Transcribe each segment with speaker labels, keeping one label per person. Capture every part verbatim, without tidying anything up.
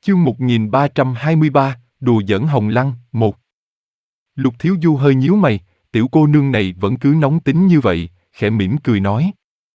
Speaker 1: Chương một nghìn ba trăm hai mươi ba, đùa giỡn Hồng Lăng, một. Lục Thiếu Du hơi nhíu mày, tiểu cô nương này vẫn cứ nóng tính như vậy, khẽ mỉm cười nói.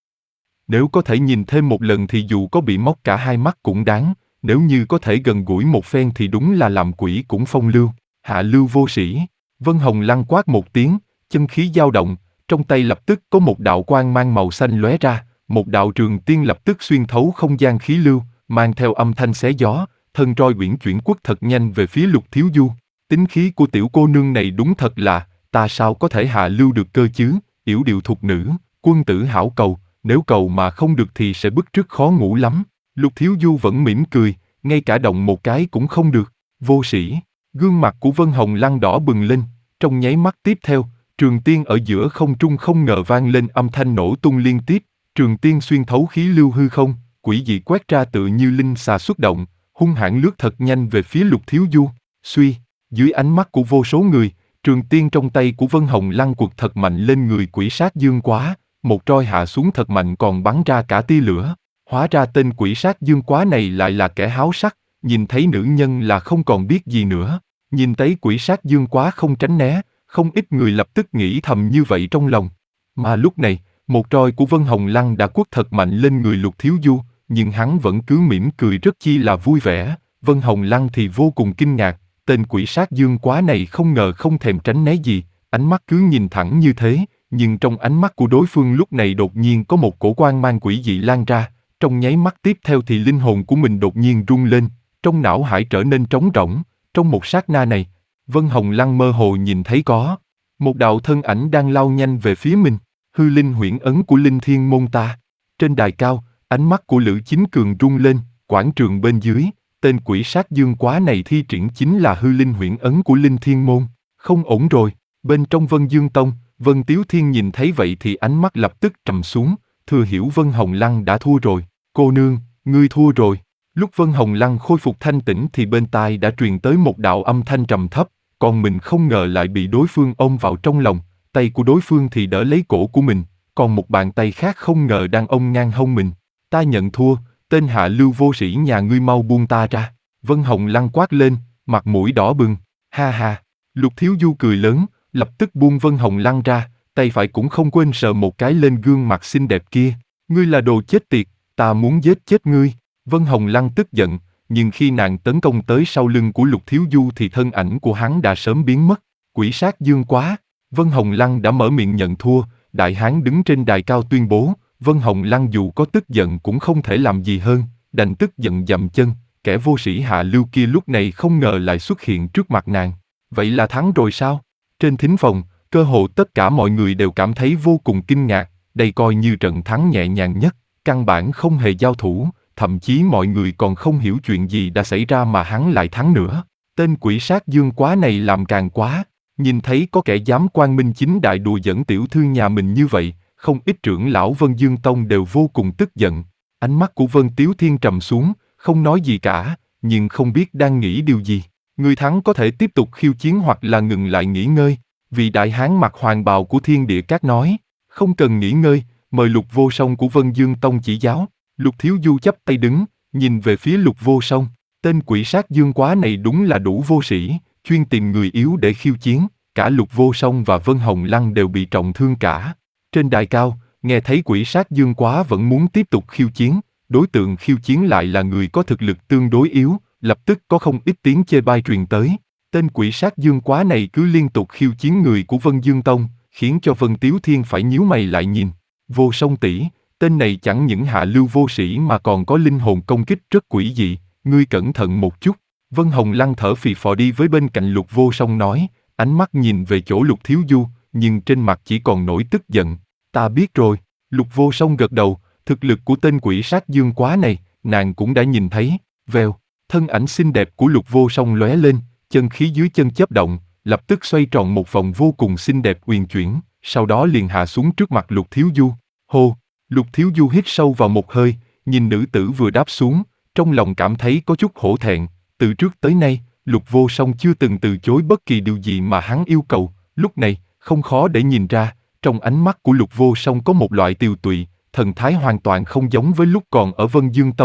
Speaker 1: Nếu có thể nhìn thêm một lần thì dù có bị móc cả hai mắt cũng đáng, nếu như có thể gần gũi một phen thì đúng là làm quỷ cũng phong lưu, hạ lưu vô sĩ. Vân Hồng Lăng quát một tiếng, chân khí dao động, trong tay lập tức có một đạo quang mang màu xanh lóe ra, một đạo trường tiên lập tức xuyên thấu không gian khí lưu, mang theo âm thanh xé gió, thân roi uyển chuyển quất thật nhanh về phía Lục Thiếu Du. Tính khí của tiểu cô nương này đúng thật là, ta sao có thể hạ lưu được cơ chứ, yểu điệu thục nữ, quân tử hảo cầu, nếu cầu mà không được thì sẽ bức trước khó ngủ lắm. Lục Thiếu Du vẫn mỉm cười, ngay cả động một cái cũng không được, vô sĩ. Gương mặt của Vân Hồng Lăng đỏ bừng lên, trong nháy mắt tiếp theo, trường tiên ở giữa không trung không ngờ vang lên âm thanh nổ tung liên tiếp, trường tiên xuyên thấu khí lưu hư không, quỷ dị quét ra tự như linh xà xuất động, hung hãn lướt thật nhanh về phía Lục Thiếu Du. Suy, dưới ánh mắt của vô số người, trường tiên trong tay của Vân Hồng Lăng quật thật mạnh lên người quỷ sát dương quá, một roi hạ xuống thật mạnh còn bắn ra cả tia lửa. Hóa ra tên quỷ sát dương quá này lại là kẻ háo sắc, nhìn thấy nữ nhân là không còn biết gì nữa. Nhìn thấy quỷ sát dương quá không tránh né, không ít người lập tức nghĩ thầm như vậy trong lòng. Mà lúc này, một roi của Vân Hồng Lăng đã quất thật mạnh lên người Lục Thiếu Du, nhưng hắn vẫn cứ mỉm cười rất chi là vui vẻ. Vân Hồng Lăng thì vô cùng kinh ngạc, tên quỷ sát dương quá này không ngờ không thèm tránh né gì, ánh mắt cứ nhìn thẳng như thế, nhưng trong ánh mắt của đối phương lúc này đột nhiên có một cổ quang mang quỷ dị lan ra, trong nháy mắt tiếp theo thì linh hồn của mình đột nhiên rung lên, trong não hải trở nên trống rỗng. Trong một sát na này, Vân Hồng Lăng mơ hồ nhìn thấy có một đạo thân ảnh đang lao nhanh về phía mình, hư linh huyễn ấn của Linh Thiên Môn ta. Trên đài cao, ánh mắt của Lữ Chính Cường rung lên, quảng trường bên dưới, tên quỷ sát dương quá này thi triển chính là hư linh huyễn ấn của Linh Thiên Môn. Không ổn rồi. Bên trong Vân Dương Tông, Vân Tiếu Thiên nhìn thấy vậy thì ánh mắt lập tức trầm xuống, thừa hiểu Vân Hồng Lăng đã thua rồi. Cô nương, ngươi thua rồi. Lúc Vân Hồng Lăng khôi phục thanh tĩnh thì bên tai đã truyền tới một đạo âm thanh trầm thấp, còn mình không ngờ lại bị đối phương ôm vào trong lòng, tay của đối phương thì đỡ lấy cổ của mình, còn một bàn tay khác không ngờ đang ôm ngang hông mình. Ta nhận thua, tên hạ lưu vô sĩ nhà ngươi mau buông ta ra. Vân Hồng Lăng quát lên, mặt mũi đỏ bừng. Ha ha. Lục Thiếu Du cười lớn, lập tức buông Vân Hồng Lăng ra, tay phải cũng không quên sờ một cái lên gương mặt xinh đẹp kia. Ngươi là đồ chết tiệt, ta muốn giết chết ngươi. Vân Hồng Lăng tức giận, nhưng khi nàng tấn công tới sau lưng của Lục Thiếu Du thì thân ảnh của hắn đã sớm biến mất. Quỷ sát dương quá. Vân Hồng Lăng đã mở miệng nhận thua, đại hán đứng trên đài cao tuyên bố, Vân Hồng Lăng dù có tức giận cũng không thể làm gì hơn, đành tức giận dậm chân, kẻ vô sĩ hạ lưu kia lúc này không ngờ lại xuất hiện trước mặt nàng. Vậy là thắng rồi sao? Trên thính phòng, cơ hồ tất cả mọi người đều cảm thấy vô cùng kinh ngạc, đây coi như trận thắng nhẹ nhàng nhất, căn bản không hề giao thủ, thậm chí mọi người còn không hiểu chuyện gì đã xảy ra mà hắn lại thắng nữa. Tên quỷ sát dương quá này làm càng quá, nhìn thấy có kẻ dám quang minh chính đại đùa giỡn tiểu thư nhà mình như vậy, không ít trưởng lão Vân Dương Tông đều vô cùng tức giận. Ánh mắt của Vân Tiếu Thiên trầm xuống, không nói gì cả, nhưng không biết đang nghĩ điều gì. Người thắng có thể tiếp tục khiêu chiến hoặc là ngừng lại nghỉ ngơi. Vị đại hán mặc hoàng bào của Thiên Địa Các nói, không cần nghỉ ngơi, mời Lục Vô Song của Vân Dương Tông chỉ giáo. Lục Thiếu Du chắp tay đứng, nhìn về phía Lục Vô Song. Tên quỷ sát dương quá này đúng là đủ vô sĩ, chuyên tìm người yếu để khiêu chiến. Cả Lục Vô Song và Vân Hồng Lăng đều bị trọng thương cả. Trên đài cao, nghe thấy quỷ sát dương quá vẫn muốn tiếp tục khiêu chiến, đối tượng khiêu chiến lại là người có thực lực tương đối yếu, lập tức có không ít tiếng chê bai truyền tới. Tên quỷ sát dương quá này cứ liên tục khiêu chiến người của Vân Dương Tông, khiến cho Vân Tiếu Thiên phải nhíu mày lại nhìn. Vô Song tỷ, tên này chẳng những hạ lưu vô sĩ mà còn có linh hồn công kích rất quỷ dị, ngươi cẩn thận một chút. Vân Hồng Lăng thở phì phò đi với bên cạnh Lục Vô Song nói, ánh mắt nhìn về chỗ Lục Thiếu Du, nhưng trên mặt chỉ còn nổi tức giận. Ta biết rồi. Lục Vô Song gật đầu, thực lực của tên quỷ sát dương quá này, nàng cũng đã nhìn thấy. Vèo, thân ảnh xinh đẹp của Lục Vô Song lóe lên, chân khí dưới chân chớp động, lập tức xoay tròn một vòng vô cùng xinh đẹp uyển chuyển, sau đó liền hạ xuống trước mặt Lục Thiếu Du. Hô, Lục Thiếu Du hít sâu vào một hơi, nhìn nữ tử vừa đáp xuống, trong lòng cảm thấy có chút hổ thẹn. Từ trước tới nay, Lục Vô Song chưa từng từ chối bất kỳ điều gì mà hắn yêu cầu. Lúc này, không khó để nhìn ra, trong ánh mắt của Lục Vô Song có một loại tiều tụy, thần thái hoàn toàn không giống với lúc còn ở Vân Dương Tông,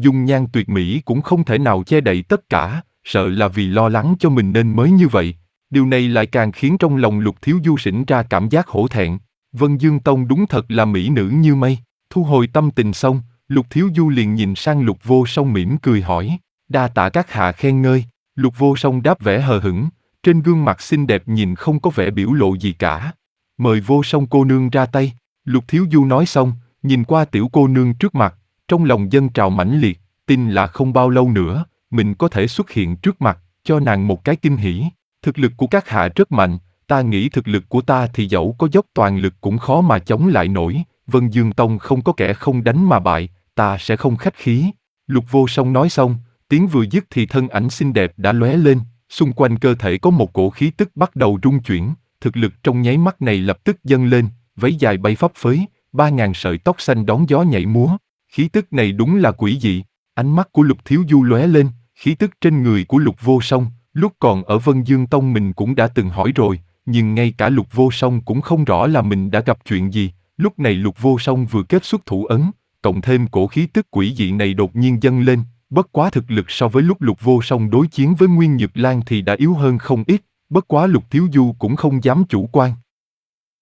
Speaker 1: dung nhan tuyệt mỹ cũng không thể nào che đậy tất cả, sợ là vì lo lắng cho mình nên mới như vậy. Điều này lại càng khiến trong lòng Lục Thiếu Du sinh ra cảm giác hổ thẹn. Vân Dương Tông đúng thật là mỹ nữ như mây. Thu hồi tâm tình xong, Lục Thiếu Du liền nhìn sang Lục Vô Song mỉm cười hỏi, đa tạ các hạ khen ngơi. Lục Vô Song đáp vẻ hờ hững, trên gương mặt xinh đẹp nhìn không có vẻ biểu lộ gì cả. Mời Vô Song cô nương ra tay. Lục Thiếu Du nói xong, nhìn qua tiểu cô nương trước mặt, trong lòng dâng trào mãnh liệt, tin là không bao lâu nữa, mình có thể xuất hiện trước mặt, cho nàng một cái kinh hỉ. Thực lực của các hạ rất mạnh, ta nghĩ thực lực của ta thì dẫu có dốc toàn lực cũng khó mà chống lại nổi. Vân Dương Tông không có kẻ không đánh mà bại, ta sẽ không khách khí. Lục Vô Song nói xong, tiếng vừa dứt thì thân ảnh xinh đẹp đã lóe lên, xung quanh cơ thể có một cổ khí tức bắt đầu rung chuyển, thực lực trong nháy mắt này lập tức dâng lên, váy dài bay phấp phới, ba ngàn sợi tóc xanh đón gió nhảy múa. Khí tức này đúng là quỷ dị. Ánh mắt của Lục Thiếu Du lóe lên, khí tức trên người của Lục Vô Song, lúc còn ở Vân Dương Tông mình cũng đã từng hỏi rồi, nhưng ngay cả Lục Vô Song cũng không rõ là mình đã gặp chuyện gì. Lúc này Lục Vô Song vừa kết xuất thủ ấn, cộng thêm cổ khí tức quỷ dị này đột nhiên dâng lên, bất quá thực lực so với lúc Lục Vô Song đối chiến với Nguyên Nhược Lan thì đã yếu hơn không ít, bất quá Lục Thiếu Du cũng không dám chủ quan,